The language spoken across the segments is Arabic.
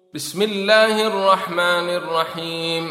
بسم الله الرحمن الرحيم.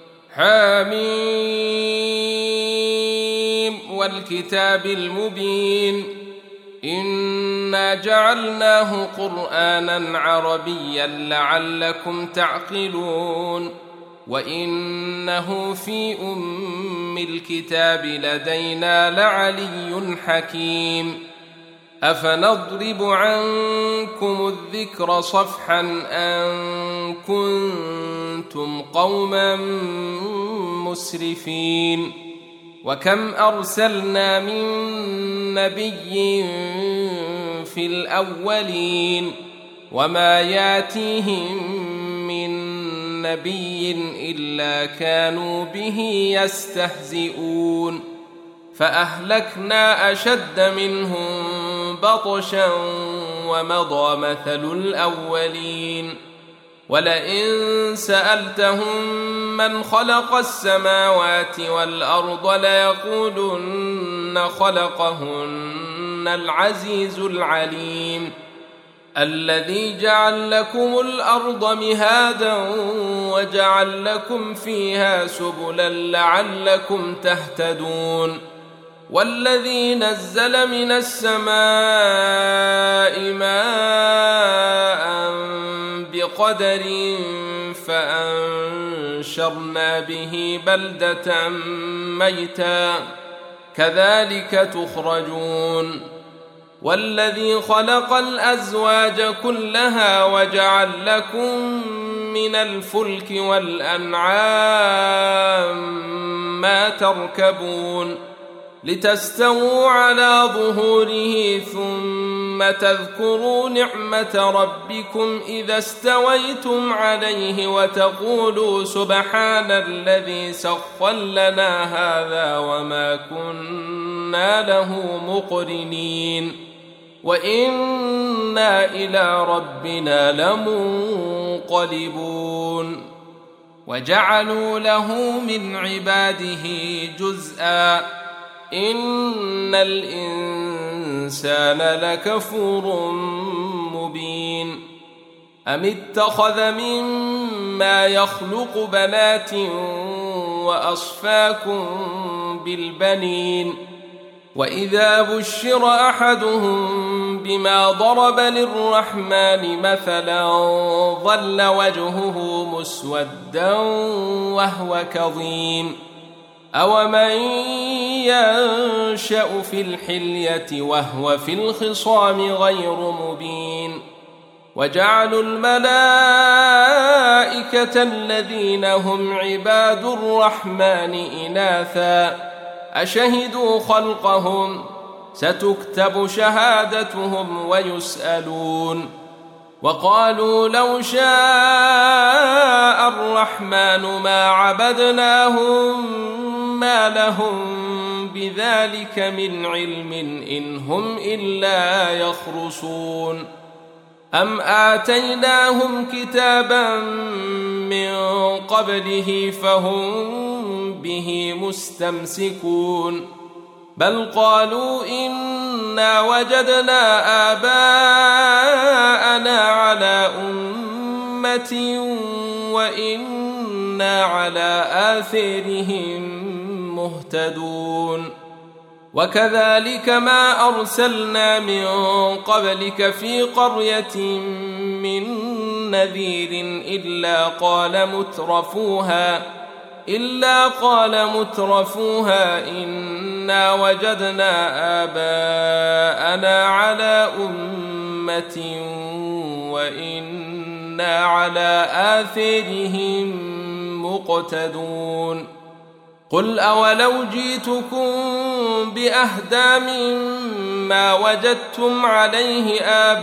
حميم والكتاب المبين إنا جعلناه قرآنا عربيا لعلكم تعقلون وإنه في أم الكتاب لدينا لعلي حكيم. أفنضرب عنكم الذكر صفحا أن كنتم قوما مسرفين وكم أرسلنا من نبي في الأولين وما ياتيهم من نبي إلا كانوا به يستهزئون فأهلكنا أشد منهم بطشا ومضى مثل الأولين ولئن سألتهم من خلق السماوات والأرض ليقولن خلقهن العزيز العليم الذي جعل لكم الأرض مهادا وجعل لكم فيها سبلا لعلكم تهتدون والذي نزل من السماء ماء بقدر فأنشرنا به بلدة ميتا كذلك تخرجون والذي خلق الأزواج كلها وجعل لكم من الفلك والأنعام ما تركبون لتستووا على ظهوره ثم تذكروا نعمة ربكم إذا استويتم عليه وتقولوا سبحان الذي سخر لنا هذا وما كنا له مقرنين وإنا إلى ربنا لمنقلبون وجعلوا له من عباده جزءا إن الإنسان لكفور مبين أم اتخذ مما يخلق بنات وأصفاكم بالبنين وإذا بشر أحدهم بما ضرب للرحمن مثلا ظل وجهه مسودا وهو كظيم أومن ينشأ في الحلية وهو في الخصام غير مبين وجعلوا الملائكة الذين هم عباد الرحمن إناثا أشهدوا خلقهم ستكتب شهادتهم ويسألون وقالوا لو شاء الرحمن ما عبدناهم ما لهم بذلك من علم إن هم إلا يخرصون أم آتيناهم كتابا من قبله فهم به مستمسكون بل قالوا إنا وجدنا آباءنا على أمة وإنا على آثارهم مهتدون وكذلك ما أرسلنا من قبلك في قرية من نذير إلا قال مترفوها إنا وجدنا آباءنا على أمة وإنا على آثارهم مقتدون قل أولو جئتكم بأهدى مما وجدتم عليه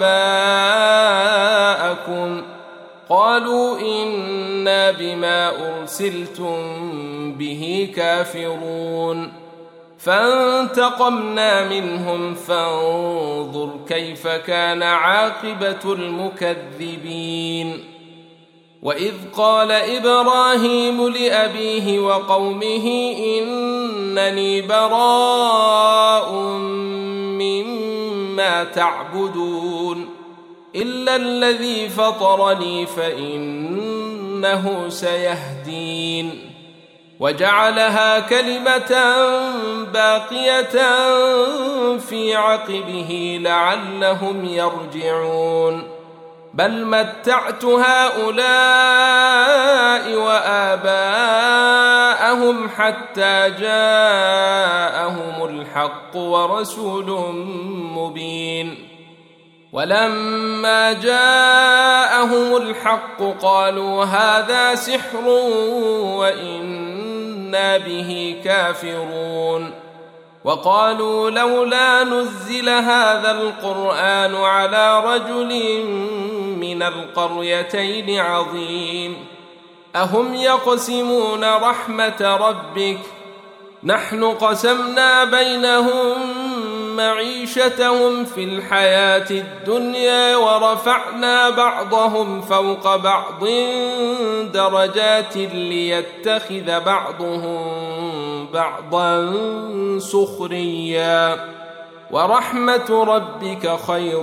آباءكم قالوا إنا بما أرسلتم به كافرون فانتقمنا منهم فانظر كيف كان عاقبة المكذبين وإذ قال إبراهيم لأبيه وقومه إنني براء مما تعبدون إلا الذي فطرني فإنه سيهدين وجعلها كلمة باقية في عقبه لعلهم يرجعون بل متعت هؤلاء وآباءهم حتى جاءهم الحق ورسول مبين ولما جاءهم الحق قالوا هذا سحر وإنا به كافرون وقالوا لولا نزل هذا القرآن على رجل من القريتين عظيم أهم يقسمون رحمة ربك نحن قسمنا بينهم معيشتهم في الحياة الدنيا ورفعنا بعضهم فوق بعض درجات ليتخذ بعضهم بعضا سخريا ورحمة ربك خير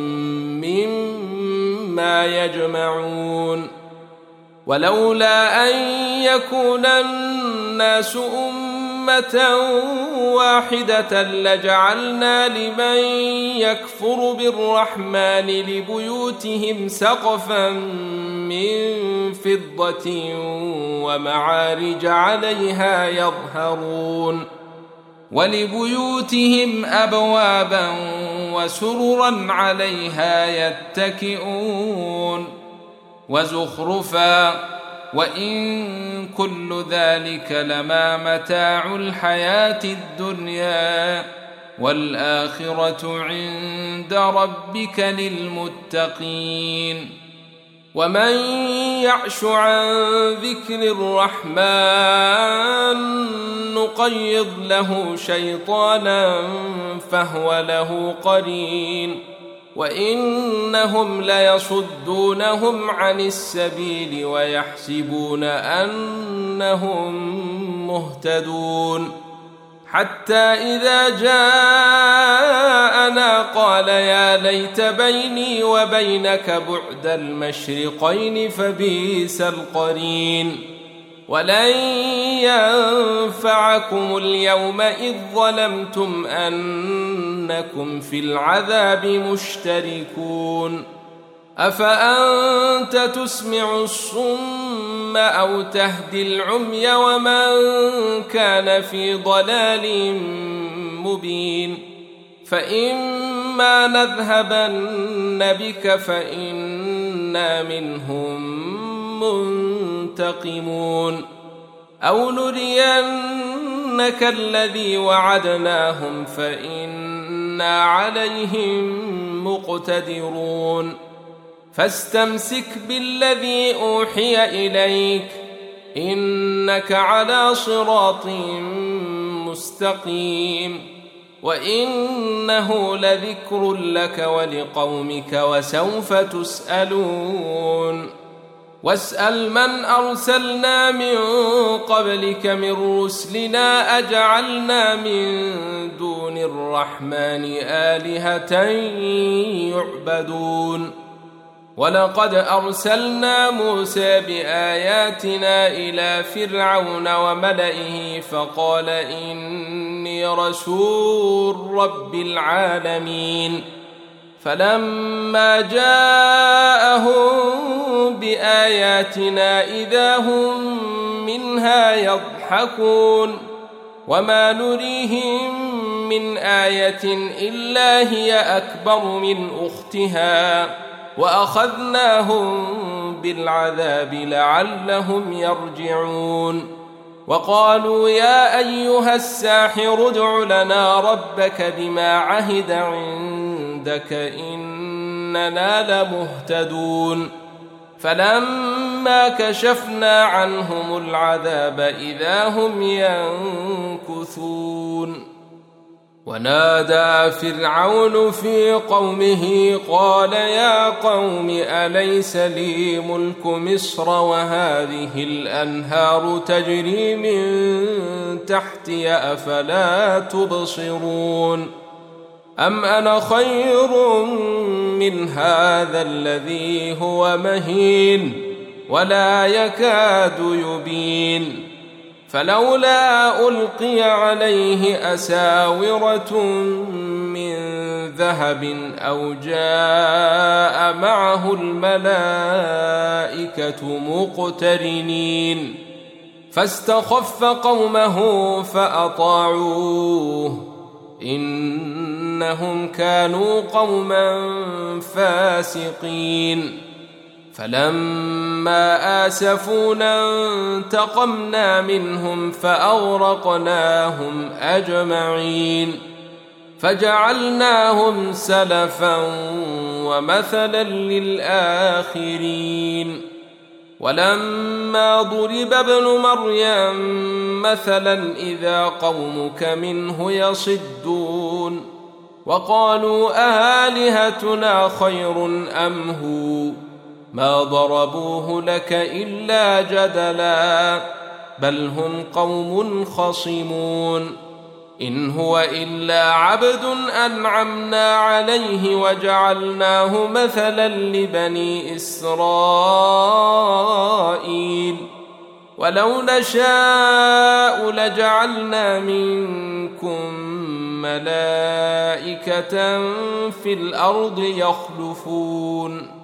مما يجمعون ولولا أن يكون الناس أمة واحدة لجعلنا لمن يكفر بالرحمن لبيوتهم سقفا من فضة ومعارج عليها يظهرون ولبيوتهم أبوابا وسررا عليها يتكئون وزخرفا وإن كل ذلك لما متاع الحياة الدنيا والآخرة عند ربك للمتقين ومن يعش عن ذكر الرحمن نقيض له شيطانا فهو له قرين وإنهم ليصدونهم عن السبيل ويحسبون أنهم مهتدون حتى إذا جاءنا قال يا ليت بيني وبينك بعد المشرقين فبئس القرين ولن ينفعكم اليوم إذ ظلمتم أنكم في العذاب مشتركون أفأنت تسمع الصم أو تهدي العمي ومن كان في ضلال مبين فإما نذهبن بك فإنا منهم منتقمون أو نرينك الذي وعدناهم فإنا عليهم مقتدرون فاستمسك بالذي أوحي إليك إنك على صراط مستقيم وإنه لذكر لك ولقومك وسوف تسألون واسأل من أرسلنا من قبلك من رسلنا أجعلنا من دون الرحمن آلهة يعبدون ولقد أرسلنا موسى بآياتنا إلى فرعون وملئه فقال إني رسول رب العالمين فلما جاءهم بآياتنا إذا هم منها يضحكون وما نريهم من آية إلا هي أكبر من أختها وأخذناهم بالعذاب لعلهم يرجعون وقالوا يا أيها الساحر ادع لنا ربك بما عهد عندك إننا لمهتدون فلما كشفنا عنهم العذاب إذا هم ينكثون ونادى فرعون في قومه قال يا قوم أليس لي ملك مصر وهذه الأنهار تجري من تحتي أفلا تبصرون أم أنا خير من هذا الذي هو مهين ولا يكاد يبين فلولا ألقي عليه أساورة من ذهب أو جاء معه الملائكة مقترنين فاستخف قومه فأطاعوه إنهم كانوا قوما فاسقين فلما آسفونا انتقمنا منهم فأغرقناهم أجمعين فجعلناهم سلفا ومثلا للآخرين ولما ضرب ابن مريم مثلا إذا قومك منه يصدون وقالوا أآلهتنا خير أم هو ما ضربوه لك إلا جدلا بل هم قوم خصمون إن هو إلا عبد أنعمنا عليه وجعلناه مثلا لبني إسرائيل ولو نشاء لجعلنا منكم ملائكة في الأرض يخلفون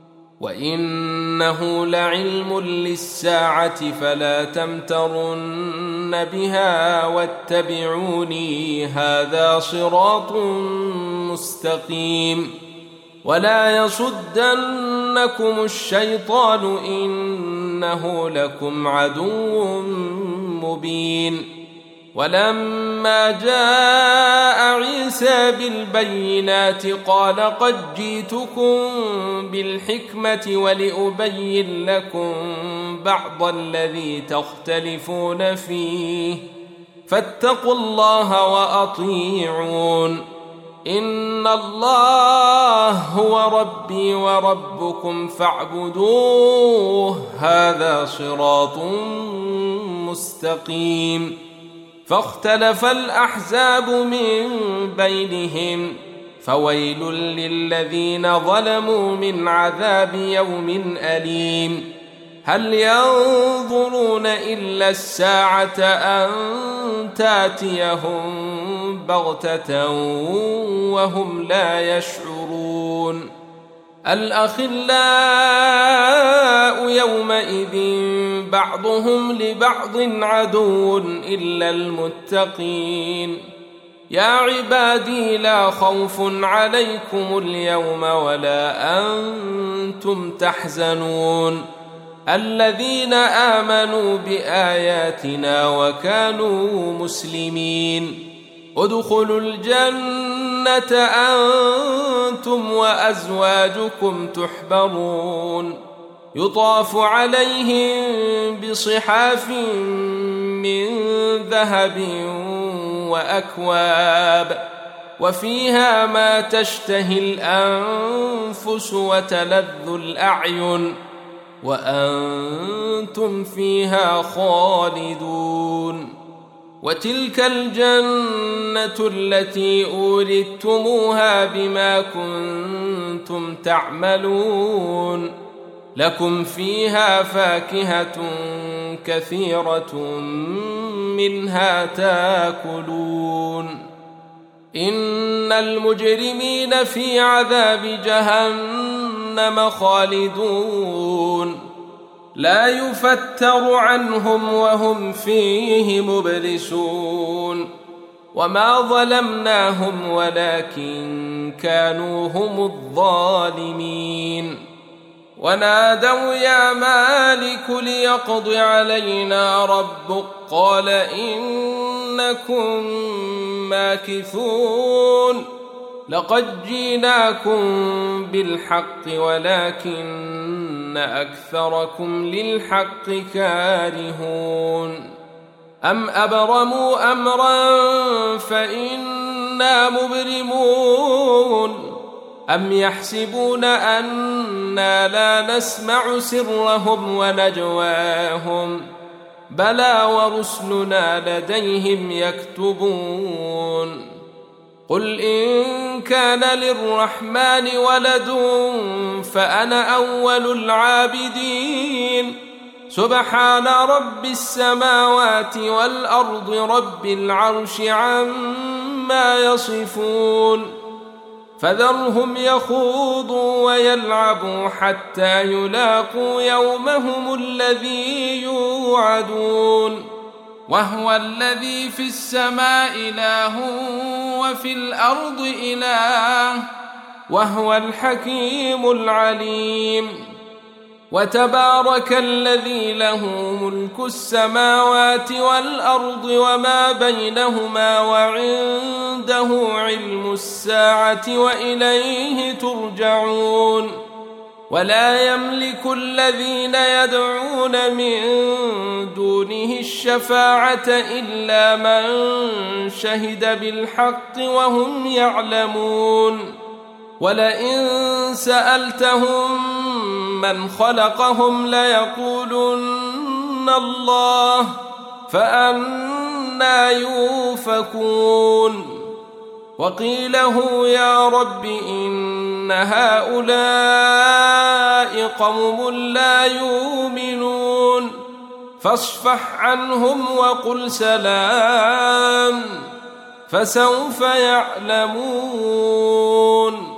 وإنه لعلم للساعة فلا تمترن بها واتبعوني هذا صراط مستقيم ولا يصدنكم الشيطان إنه لكم عدو مبين ولما جاء عيسى بالبينات قال قد جئتكم بالحكمة ولأبين لكم بعض الذي تختلفون فيه فاتقوا الله وأطيعون إن الله هو ربي وربكم فاعبدوه هذا صراط مستقيم فاختلف الأحزاب من بينهم فويل للذين ظلموا من عذاب يوم أليم هل ينظرون إلا الساعة أن تأتيهم بغتة وهم لا يشعرون الأخلاء يومئذ بعضهم لبعض عدو إلا المتقين يا عبادي لا خوف عليكم اليوم ولا أنتم تحزنون الذين آمنوا بآياتنا وكانوا مسلمين ادخلوا الجنة أنتم وأزواجكم تحبرون يطاف عليهم بصحاف من ذهب وأكواب وفيها ما تشتهي الأنفس وتلذ الأعين وأنتم فيها خالدون وتلك الجنة التي أورثتموها بما كنتم تعملون لكم فيها فاكهة كثيرة منها تاكلون إن المجرمين في عذاب جهنم خالدون لا يفتر عنهم وهم فيه مبلسون وما ظلمناهم ولكن كانوا هم الظالمين ونادوا يا مالك ليقض علينا ربك قال إنكم ماكثون لقد جئناكم بالحق ولكن أكثركم للحق كارهون أم أبرموا أمرا فإنا مبرمون أم يحسبون أنا لا نسمع سرهم ونجواهم بلى ورسلنا لديهم يكتبون قل إن كان للرحمن ولد فأنا أول العابدين سبحان رب السماوات والأرض رب العرش عما يصفون فذرهم يخوضوا ويلعبوا حتى يلاقوا يومهم الذي يوعدون وهو الذي في السماء إله وفي الأرض إله وهو الحكيم العليم وتبارك الذي له ملك السماوات والأرض وما بينهما وعنده علم الساعة وإليه ترجعون ولا يملك الذين يدعون من دونه الشفاعة إلا من شهد بالحق وهم يعلمون ولئن سألتهم من خلقهم ليقولن الله فأنى يؤفكون وقيله يا رب إن هؤلاء قوم لا يؤمنون فاصفح عنهم وقل سلام فسوف يعلمون